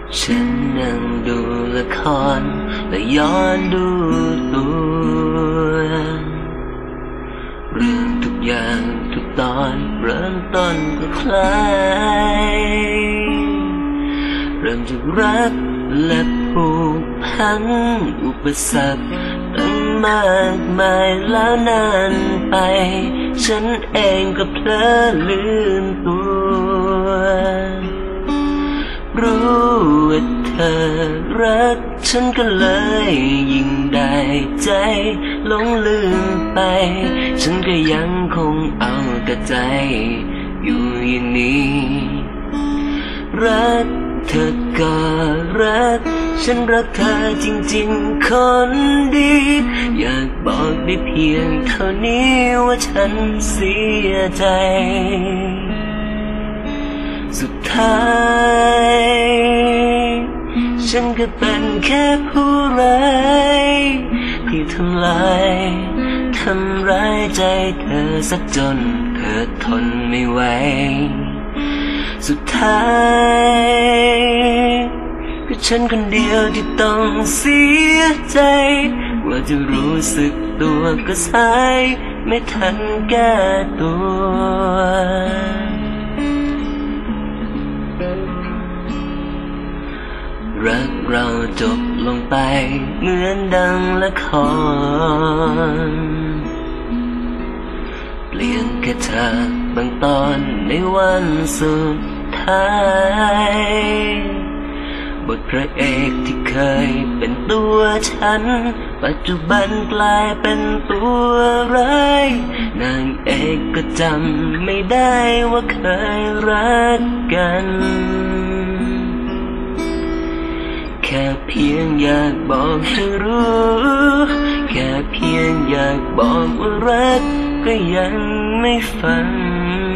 ฉันนั่งดูละครและย้อนดูตัวเรื่องทุกอย่างทุกตอนเริ่มต้นก็คล้ายเริ่มจากรักและผูกพันอุปสรรคตั้งมากมายแล้วนานไปฉันเองก็เพลอลืมตัวรู้ว่าเธอรักฉันก็เลยยิ่งได้ใจหลงลืมไปฉันก็ยังคงเอาแต่ใจอยู่อย่างนี้รักเธอก็รักฉันรักเธอจริงๆคนดีอยากบอกได้เพียงเท่านี้ว่าฉันเสียใจสุดท้ายฉันก็เป็นแค่ผู้ร้ายที่ทำร้ายใจเธอสักจนเธอทนไม่ไหวสุดท้ายก็ฉันคนเดียวที่ต้องเสียใจว่าจะรู้สึกตัวก็สายไม่ทันแก้ตัวรักเราจบลงไปเหมือนดังละครเปลี่ยนแค่ฉากบางตอนในวันสุดท้ายบทพระเอกที่เคยเป็นตัวฉันปัจจุบันกลายเป็นตัวร้ายนางเอกก็จำไม่ได้ว่าเคยรักกันแค่เพียงอยากบอกให้รู้แค่เพียงอยากบอกว่ารักก็ยังไม่ฟัง